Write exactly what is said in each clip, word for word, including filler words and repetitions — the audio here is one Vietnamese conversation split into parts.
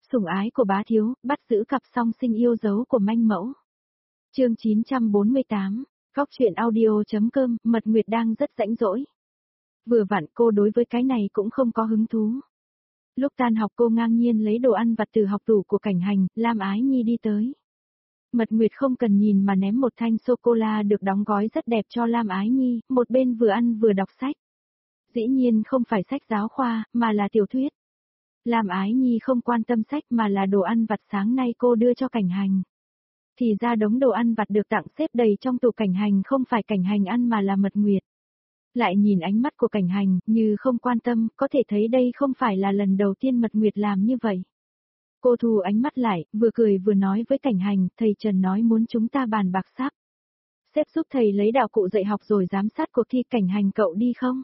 Sủng ái của bá thiếu, bắt giữ cặp song sinh yêu dấu của manh mẫu. Chương chín trăm bốn mươi tám, Góc truyện audio.com, Mật Nguyệt đang rất rãnh rỗi. Vừa vặn cô đối với cái này cũng không có hứng thú. Lúc tan học cô ngang nhiên lấy đồ ăn vặt từ học tủ của Cảnh Hành, Lam Ái Nhi đi tới. Mật Nguyệt không cần nhìn mà ném một thanh sô-cô-la được đóng gói rất đẹp cho Lam Ái Nhi, một bên vừa ăn vừa đọc sách. Dĩ nhiên không phải sách giáo khoa, mà là tiểu thuyết. Lam Ái Nhi không quan tâm sách mà là đồ ăn vặt sáng nay cô đưa cho Cảnh Hành. Thì ra đống đồ ăn vặt được tặng xếp đầy trong tủ Cảnh Hành không phải Cảnh Hành ăn mà là Mật Nguyệt. Lại nhìn ánh mắt của Cảnh Hành, như không quan tâm, có thể thấy đây không phải là lần đầu tiên Mật Nguyệt làm như vậy. Cô thu ánh mắt lại, vừa cười vừa nói với Cảnh Hành, thầy Trần nói muốn chúng ta bàn bạc sắp. Xếp giúp thầy lấy đạo cụ dạy học rồi giám sát cuộc thi. Cảnh Hành cậu đi không?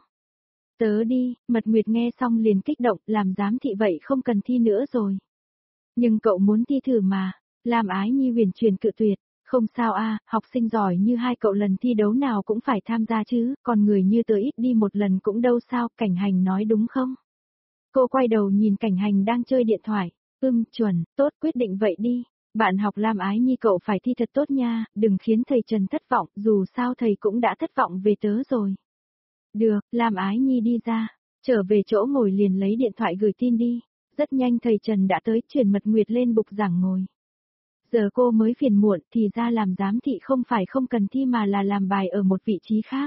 Tớ đi. Mật Nguyệt nghe xong liền kích động, làm giám thị vậy không cần thi nữa rồi. Nhưng cậu muốn thi thử mà. Lam Ái Nhi huyền truyền cự tuyệt. Không sao a, học sinh giỏi như hai cậu lần thi đấu nào cũng phải tham gia chứ, còn người như tớ ít đi một lần cũng đâu sao. Cảnh Hành nói đúng không? Cô quay đầu nhìn Cảnh Hành đang chơi điện thoại. Ừm, chuẩn, tốt, quyết định vậy đi. Bạn học Lam Ái Nhi cậu phải thi thật tốt nha, đừng khiến thầy Trần thất vọng, dù sao thầy cũng đã thất vọng về tớ rồi. Được, Lam Ái Nhi đi ra, trở về chỗ ngồi liền lấy điện thoại gửi tin đi. Rất nhanh thầy Trần đã tới, chuyển Mật Nguyệt lên bục giảng ngồi. Giờ cô mới phiền muộn, thì ra làm giám thị không phải không cần thi mà là làm bài ở một vị trí khác.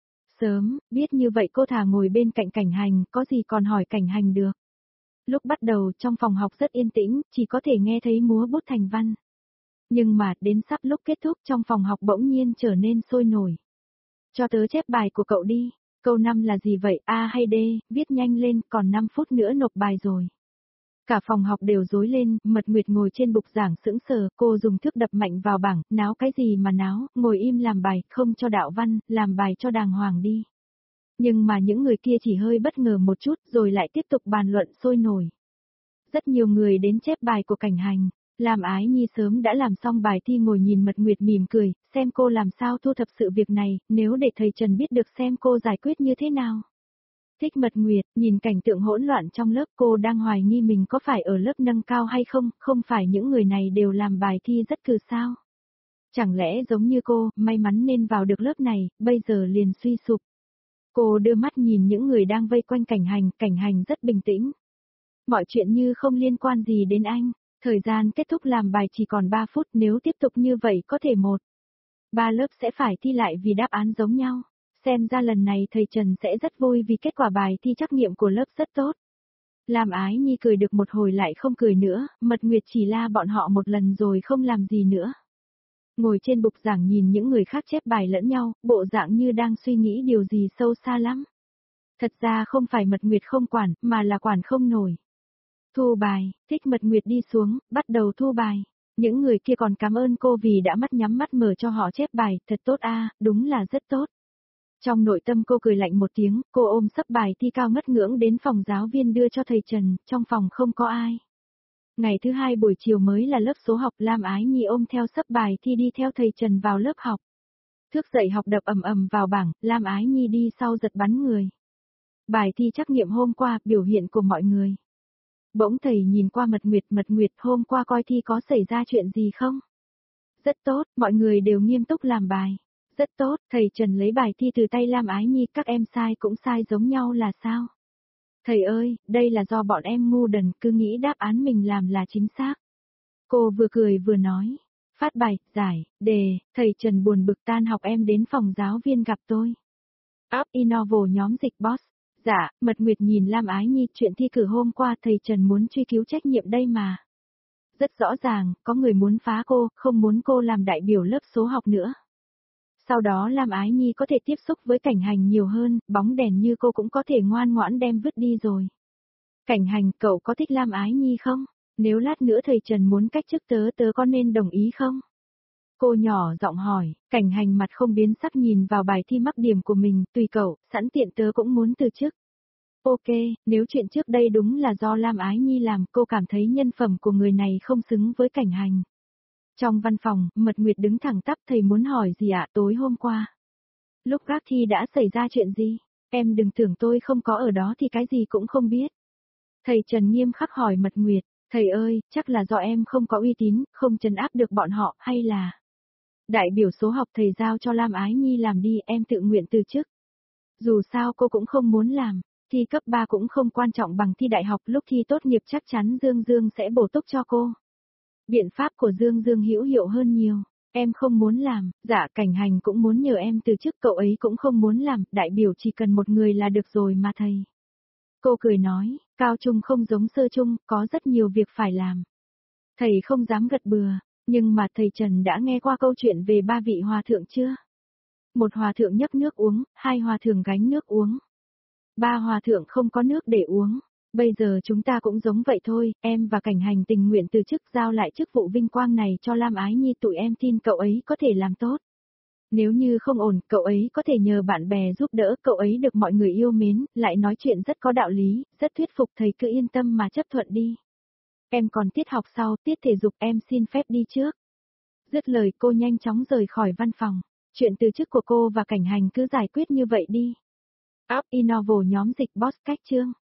Sớm, biết như vậy cô thà ngồi bên cạnh Cảnh Hành, có gì còn hỏi Cảnh Hành được. Lúc bắt đầu trong phòng học rất yên tĩnh, chỉ có thể nghe thấy múa bút thành văn. Nhưng mà, đến sắp lúc kết thúc trong phòng học bỗng nhiên trở nên sôi nổi. Cho tớ chép bài của cậu đi. Câu năm là gì vậy, A hay D, viết nhanh lên, còn năm phút nữa nộp bài rồi. Cả phòng học đều rối lên, Mật Nguyệt ngồi trên bục giảng sững sờ, cô dùng thước đập mạnh vào bảng, náo cái gì mà náo, ngồi im làm bài, không cho đạo văn, làm bài cho đàng hoàng đi. Nhưng mà những người kia chỉ hơi bất ngờ một chút rồi lại tiếp tục bàn luận sôi nổi. Rất nhiều người đến chép bài của Cảnh Hành. Lam Ái Nhi sớm đã làm xong bài thi ngồi nhìn Mật Nguyệt mỉm cười, xem cô làm sao thu thập sự việc này, nếu để thầy Trần biết được xem cô giải quyết như thế nào. Thích Mật Nguyệt, nhìn cảnh tượng hỗn loạn trong lớp cô đang hoài nghi mình có phải ở lớp nâng cao hay không, không phải những người này đều làm bài thi rất cừ sao. Chẳng lẽ giống như cô, may mắn nên vào được lớp này, bây giờ liền suy sụp. Cô đưa mắt nhìn những người đang vây quanh Cảnh Hành, Cảnh Hành rất bình tĩnh. Mọi chuyện như không liên quan gì đến anh. Thời gian kết thúc làm bài chỉ còn ba phút, nếu tiếp tục như vậy có thể một. Ba lớp sẽ phải thi lại vì đáp án giống nhau. Xem ra lần này thầy Trần sẽ rất vui vì kết quả bài thi trắc nghiệm của lớp rất tốt. Lam Ái Nhi cười được một hồi lại không cười nữa, Mật Nguyệt chỉ la bọn họ một lần rồi không làm gì nữa. Ngồi trên bục giảng nhìn những người khác chép bài lẫn nhau, bộ dạng như đang suy nghĩ điều gì sâu xa lắm. Thật ra không phải Mật Nguyệt không quản, mà là quản không nổi. Thu bài, Thích Mật Nguyệt đi xuống, bắt đầu thu bài. Những người kia còn cảm ơn cô vì đã mắt nhắm mắt mở cho họ chép bài, thật tốt a, đúng là rất tốt. Trong nội tâm cô cười lạnh một tiếng, cô ôm sấp bài thi cao ngất ngưỡng đến phòng giáo viên đưa cho thầy Trần, trong phòng không có ai. Ngày thứ hai buổi chiều mới là lớp số học, Lam Ái Nhi ôm theo sấp bài thi đi theo thầy Trần vào lớp học. Thước dạy học đập ầm ầm vào bảng, Lam Ái Nhi đi sau giật bắn người. Bài thi trắc nghiệm hôm qua, biểu hiện của mọi người. Bỗng thầy nhìn qua Mật Nguyệt, Mật Nguyệt hôm qua coi thi có xảy ra chuyện gì không? Rất tốt, mọi người đều nghiêm túc làm bài. Rất tốt, thầy Trần lấy bài thi từ tay Lam Ái Nhi, các em sai cũng sai giống nhau là sao? Thầy ơi, đây là do bọn em ngu đần, cứ nghĩ đáp án mình làm là chính xác. Cô vừa cười vừa nói. Phát bài, giải, đề, thầy Trần buồn bực tan học em đến phòng giáo viên gặp tôi. Up Innovo nhóm dịch boss. Dạ, Mật Nguyệt nhìn Lam Ái Nhi, chuyện thi cử hôm qua thầy Trần muốn truy cứu trách nhiệm đây mà. Rất rõ ràng, có người muốn phá cô, không muốn cô làm đại biểu lớp số học nữa. Sau đó Lam Ái Nhi có thể tiếp xúc với Cảnh Hành nhiều hơn, bóng đèn như cô cũng có thể ngoan ngoãn đem vứt đi rồi. Cảnh Hành, cậu có thích Lam Ái Nhi không? Nếu lát nữa thầy Trần muốn cách chức tớ tớ có nên đồng ý không? Cô nhỏ giọng hỏi, Cảnh Hành mặt không biến sắc nhìn vào bài thi mắc điểm của mình, tùy cậu, sẵn tiện tớ cũng muốn từ chức. Ok, nếu chuyện trước đây đúng là do Lam Ái Nhi làm, cô cảm thấy nhân phẩm của người này không xứng với Cảnh Hành. Trong văn phòng, Mật Nguyệt đứng thẳng tắp, thầy muốn hỏi gì ạ? Tối hôm qua. Lúc gác thi đã xảy ra chuyện gì? Em đừng tưởng tôi không có ở đó thì cái gì cũng không biết. Thầy Trần nghiêm khắc hỏi Mật Nguyệt, Thầy ơi, chắc là do em không có uy tín, không trấn áp được bọn họ, hay là... Đại biểu số học thầy giao cho Lam Ái Nhi làm đi, em tự nguyện từ chức. Dù sao cô cũng không muốn làm, thi cấp ba cũng không quan trọng bằng thi đại học, lúc thi tốt nghiệp chắc chắn Dương Dương sẽ bổ túc cho cô. Biện pháp của Dương Dương hữu hiệu hơn nhiều. Em không muốn làm, dạ Cảnh Hành cũng muốn nhờ em từ chức, cậu ấy cũng không muốn làm, đại biểu chỉ cần một người là được rồi mà thầy. Cô cười nói, cao trung không giống sơ trung, có rất nhiều việc phải làm. Thầy không dám gật bừa, nhưng mà thầy Trần đã nghe qua câu chuyện về ba vị hòa thượng chưa? Một hòa thượng nhấp nước uống, hai hòa thượng gánh nước uống. Ba hòa thượng không có nước để uống. Bây giờ chúng ta cũng giống vậy thôi, em và Cảnh Hành tình nguyện từ chức, giao lại chức vụ vinh quang này cho Lam Ái Nhi, tụi em tin cậu ấy có thể làm tốt. Nếu như không ổn, cậu ấy có thể nhờ bạn bè giúp đỡ, cậu ấy được mọi người yêu mến, lại nói chuyện rất có đạo lý, rất thuyết phục, thầy cứ yên tâm mà chấp thuận đi. Em còn tiết học sau, tiết thể dục, em xin phép đi trước. Dứt lời cô nhanh chóng rời khỏi văn phòng. Chuyện từ chức của cô và Cảnh Hành cứ giải quyết như vậy đi. App Innovo nhóm dịch boss cách chương.